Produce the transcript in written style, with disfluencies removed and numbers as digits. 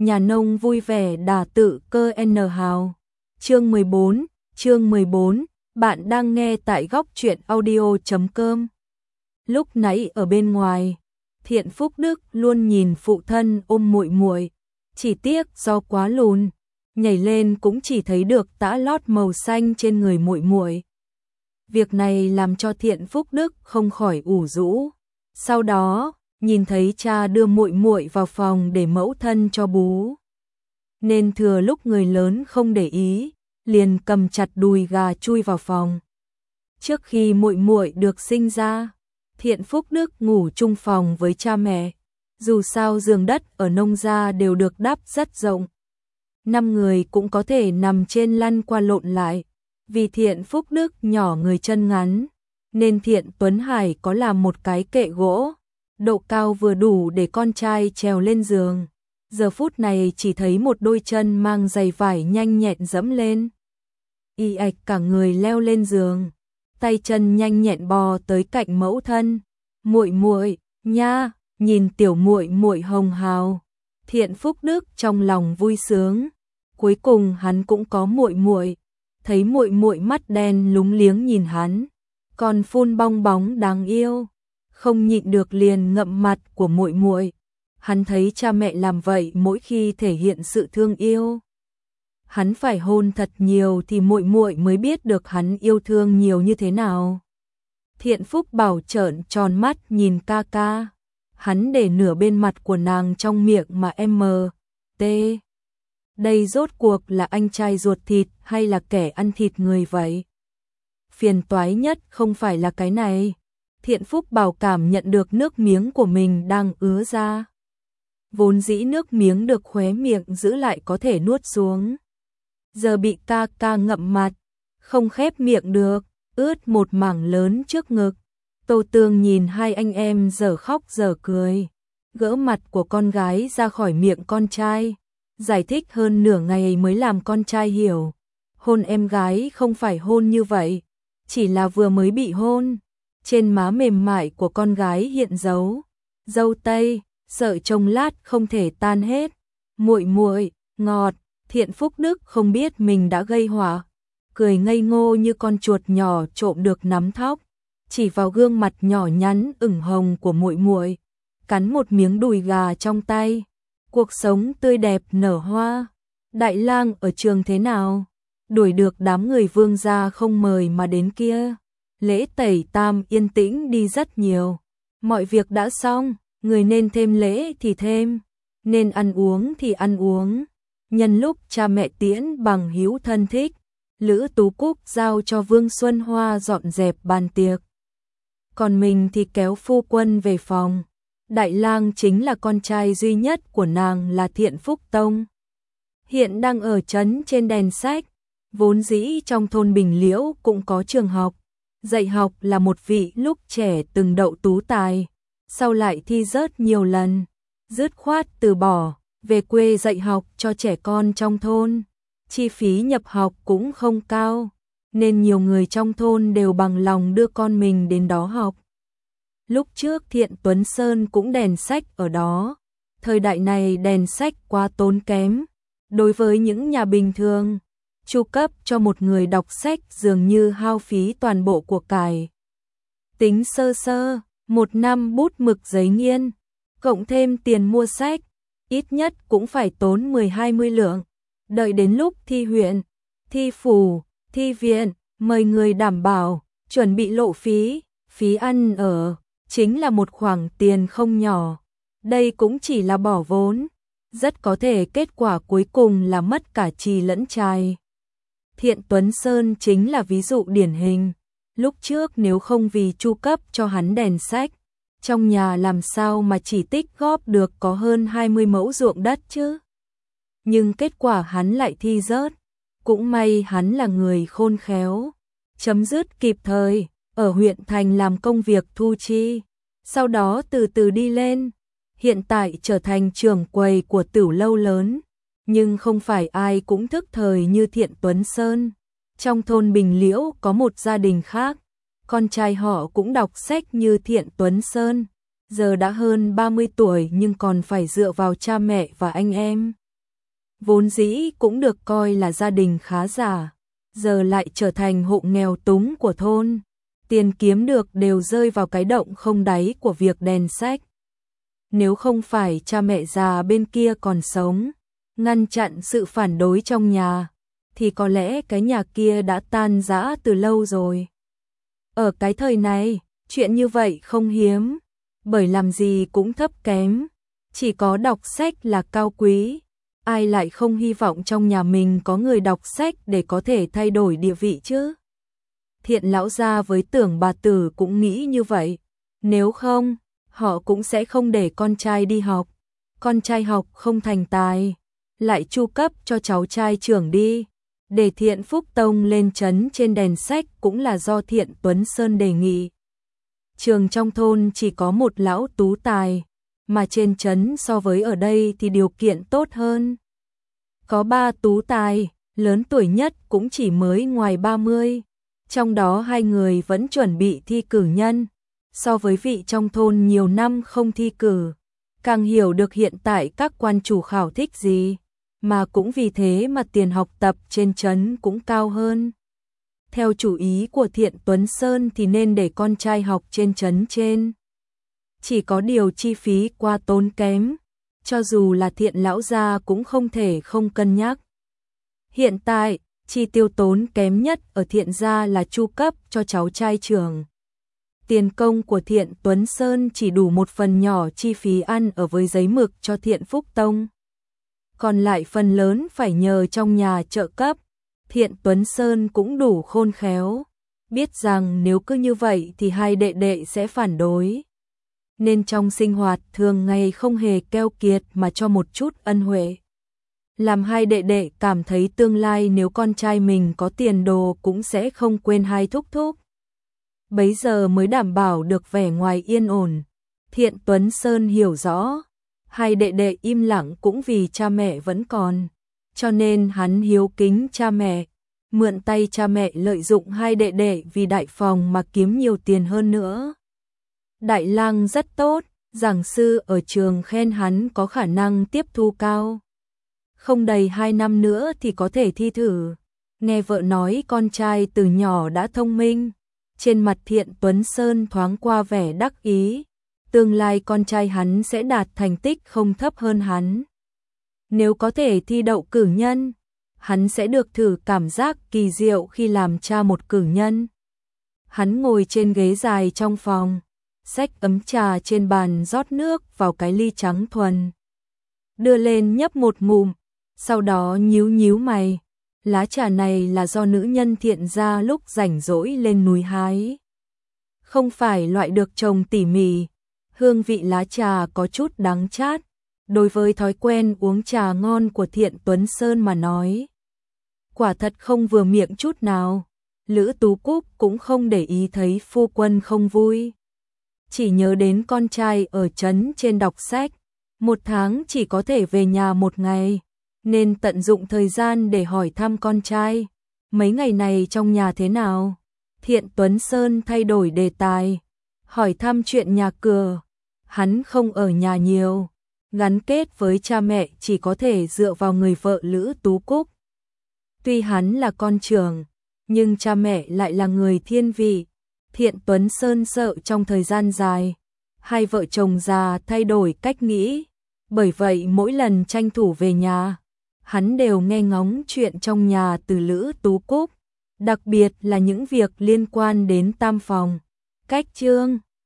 nhà nông vui vẻ đà tự cơ N hào. Chương 14, bạn đang nghe tại góc truyện audio.com. Lúc nãy ở bên ngoài, Thiện Phúc Đức luôn nhìn phụ thân ôm muội muội, chỉ tiếc do quá lùn, nhảy lên cũng chỉ thấy được tã lót màu xanh trên người muội muội. Việc này làm cho Thiện Phúc Đức không khỏi ủ rũ. Sau đó, nhìn thấy cha đưa muội muội vào phòng để mẫu thân cho bú, nên thừa lúc người lớn không để ý, liền cầm chặt đùi gà chui vào phòng. Trước khi muội muội được sinh ra, Thiện Phúc Đức ngủ chung phòng với cha mẹ. Dù sao giường đất ở nông gia đều được đắp rất rộng, 5 người cũng có thể nằm trên lăn qua lộn lại. Vì Thiện Phúc Đức nhỏ người chân ngắn, nên Thiện Tuấn Hải có làm một cái kệ gỗ, độ cao vừa đủ để con trai trèo lên giường. Giờ phút này chỉ thấy một đôi chân mang giày vải nhanh nhẹn dẫm lên. Y ạch cả người leo lên giường, tay chân nhanh nhẹn bò tới cạnh mẫu thân. Muội muội nha, nhìn tiểu muội muội hồng hào. Thiện Phúc Đức trong lòng vui sướng, cuối cùng hắn cũng có muội muội. Thấy muội muội mắt đen lúng liếng nhìn hắn, còn phun bong bóng đáng yêu, không nhịn được liền ngậm mặt của muội muội. Hắn thấy cha mẹ làm vậy mỗi khi thể hiện sự thương yêu. Hắn phải hôn thật nhiều thì muội muội mới biết được hắn yêu thương nhiều như thế nào. Thiện Phúc Bảo trợn tròn mắt nhìn ca ca. Hắn để nửa bên mặt của nàng trong miệng mà em t. Đây rốt cuộc là anh trai ruột thịt hay là kẻ ăn thịt người vậy? Phiền toái nhất không phải là cái này. Thiện Phúc Bảo cảm nhận được nước miếng của mình đang ứa ra. Vốn dĩ nước miếng được khóe miệng giữ lại có thể nuốt xuống, giờ bị ca ca ngậm mặt, không khép miệng được, ướt một mảng lớn trước ngực. Tô Tương nhìn hai anh em dở khóc dở cười, gỡ mặt của con gái ra khỏi miệng con trai, giải thích hơn nửa ngày mới làm con trai hiểu. Hôn em gái không phải hôn như vậy, chỉ là vừa mới bị hôn. Trên má mềm mại của con gái hiện dấu dâu tây, sợ trông lát không thể tan hết. Muội muội ngọt. Thiện Phúc Đức không biết mình đã gây họa, cười ngây ngô như con chuột nhỏ trộm được nắm thóc, chỉ vào gương mặt nhỏ nhắn ửng hồng của muội muội, cắn một miếng đùi gà trong tay. Cuộc sống tươi đẹp nở hoa. Đại lang ở trường thế nào? Đuổi được đám người Vương gia không mời mà đến kia. Lễ tẩy tam yên tĩnh đi rất nhiều. Mọi việc đã xong, người nên thêm lễ thì thêm, nên ăn uống thì ăn uống. Nhân lúc cha mẹ tiễn bằng hữu thân thích, Lữ Tú Cúc giao cho Vương Xuân Hoa dọn dẹp bàn tiệc, còn mình thì kéo phu quân về phòng. Đại lang chính là con trai duy nhất của nàng là Thiện Phúc Tông, hiện đang ở trấn trên Đèn Sách. Vốn dĩ trong thôn Bình Liễu cũng có trường học, dạy học là một vị lúc trẻ từng đậu tú tài, sau lại thi rớt nhiều lần, dứt khoát từ bỏ, về quê dạy học cho trẻ con trong thôn. Chi phí nhập học cũng không cao, nên nhiều người trong thôn đều bằng lòng đưa con mình đến đó học. Lúc trước Thiện Tuấn Sơn cũng Đèn Sách ở đó. Thời đại này Đèn Sách quá tốn kém. Đối với những nhà bình thường, chu cấp cho một người đọc sách dường như hao phí toàn bộ của cải. Tính sơ sơ, 1 năm bút mực giấy nghiên, cộng thêm tiền mua sách, ít nhất cũng phải tốn 10-20 lượng. Đợi đến lúc thi huyện, thi phủ, thi viện, mời người đảm bảo, chuẩn bị lộ phí, phí ăn ở, chính là một khoản tiền không nhỏ. Đây cũng chỉ là bỏ vốn, rất có thể kết quả cuối cùng là mất cả trì lẫn trai. Thiện Tuấn Sơn chính là ví dụ điển hình. Lúc trước nếu không vì chu cấp cho hắn Đèn Sách, trong nhà làm sao mà chỉ tích góp được có hơn 20 mẫu ruộng đất chứ. Nhưng kết quả hắn lại thi rớt. Cũng may hắn là người khôn khéo, chấm dứt kịp thời, ở huyện thành làm công việc thu chi, sau đó từ từ đi lên, hiện tại trở thành trưởng quầy của tửu lâu lớn. Nhưng không phải ai cũng thức thời như Thiện Tuấn Sơn. Trong thôn Bình Liễu có một gia đình khác, con trai họ cũng đọc sách như Thiện Tuấn Sơn, giờ đã hơn 30 tuổi nhưng còn phải dựa vào cha mẹ và anh em. vốn dĩ cũng được coi là gia đình khá giả, giờ lại trở thành hộ nghèo túng của thôn. Tiền kiếm được đều rơi vào cái động không đáy của việc đèn sách. Nếu không phải cha mẹ già bên kia còn sống, ngăn chặn sự phản đối trong nhà, thì có lẽ cái nhà kia đã tan rã từ lâu rồi. Ở cái thời này, chuyện như vậy không hiếm, bởi làm gì cũng thấp kém, chỉ có đọc sách là cao quý. Ai lại không hy vọng trong nhà mình có người đọc sách để có thể thay đổi địa vị chứ? Thiện lão gia với Tưởng bà tử cũng nghĩ như vậy, nếu không, họ cũng sẽ không để con trai đi học. Con trai học không thành tài, lại chu cấp cho cháu trai trưởng đi. Để Thiện Phúc Tông lên trấn trên đèn sách cũng là do Thiện Tuấn Sơn đề nghị. Trường trong thôn chỉ có một lão tú tài, mà trên trấn so với ở đây thì điều kiện tốt hơn. Có 3 tú tài, lớn tuổi nhất cũng chỉ mới ngoài 30, trong đó 2 người vẫn chuẩn bị thi cử nhân. So với vị trong thôn nhiều năm không thi cử, càng hiểu được hiện tại các quan chủ khảo thích gì, mà cũng vì thế mà tiền học tập trên trấn cũng cao hơn. Theo chủ ý của Thiện Tuấn Sơn thì nên để con trai học trên trấn trên. Chỉ có điều chi phí quá tốn kém, cho dù là Thiện lão gia cũng không thể không cân nhắc. Hiện tại, chi tiêu tốn kém nhất ở Thiện gia là chu cấp cho cháu trai trưởng. Tiền công của Thiện Tuấn Sơn chỉ đủ một phần nhỏ chi phí ăn ở với giấy mực cho Thiện Phúc Tông. Còn lại phần lớn phải nhờ trong nhà trợ cấp. Thiện Tuấn Sơn cũng đủ khôn khéo, biết rằng nếu cứ như vậy thì 2 đệ đệ sẽ phản đối. Nên trong sinh hoạt thường ngày không hề keo kiệt mà cho một chút ân huệ. Làm 2 đệ đệ cảm thấy tương lai nếu con trai mình có tiền đồ cũng sẽ không quên 2 thúc thúc. Bấy giờ mới đảm bảo được vẻ ngoài yên ổn. Thiện Tuấn Sơn hiểu rõ, 2 đệ đệ im lặng cũng vì cha mẹ vẫn còn, cho nên hắn hiếu kính cha mẹ, mượn tay cha mẹ lợi dụng 2 đệ đệ vì đại phòng mà kiếm nhiều tiền hơn nữa. Đại lang rất tốt, giảng sư ở trường khen hắn có khả năng tiếp thu cao. Không đầy 2 năm nữa thì có thể thi thử. Nghe vợ nói con trai từ nhỏ đã thông minh, trên mặt Thiện Tuấn Sơn thoáng qua vẻ đắc ý. Tương lai con trai hắn sẽ đạt thành tích không thấp hơn hắn. Nếu có thể thi đậu cử nhân, hắn sẽ được thử cảm giác kỳ diệu khi làm cha một cử nhân. Hắn ngồi trên ghế dài trong phòng, xách ấm trà trên bàn rót nước vào cái ly trắng thuần. Đưa lên nhấp một ngụm, sau đó nhíu nhíu mày. Lá trà này là do nữ nhân Thiện gia lúc rảnh rỗi lên núi hái. Không phải loại được trồng tỉ mỉ, hương vị lá trà có chút đắng chát. Đối với thói quen uống trà ngon của Thiện Tuấn Sơn mà nói, quả thật không vừa miệng chút nào. Lữ Tú Cúc cũng không để ý thấy phu quân không vui, chỉ nhớ đến con trai ở trấn trên đọc sách, 1 tháng chỉ có thể về nhà 1 ngày, nên tận dụng thời gian để hỏi thăm con trai. Mấy ngày này trong nhà thế nào? Thiện Tuấn Sơn thay đổi đề tài, hỏi thăm chuyện nhà cửa. Hắn không ở nhà nhiều, gắn kết với cha mẹ chỉ có thể dựa vào người vợ Lữ Tú Cúc. Tuy hắn là con trưởng, nhưng cha mẹ lại là người thiên vị. Thiện Tuấn Sơn sợ trong thời gian dài, 2 vợ chồng già thay đổi cách nghĩ. Bởi vậy mỗi lần tranh thủ về nhà, hắn đều nghe ngóng chuyện trong nhà từ Lữ Tú Cúc, đặc biệt là những việc liên quan đến tam phòng, cách trương.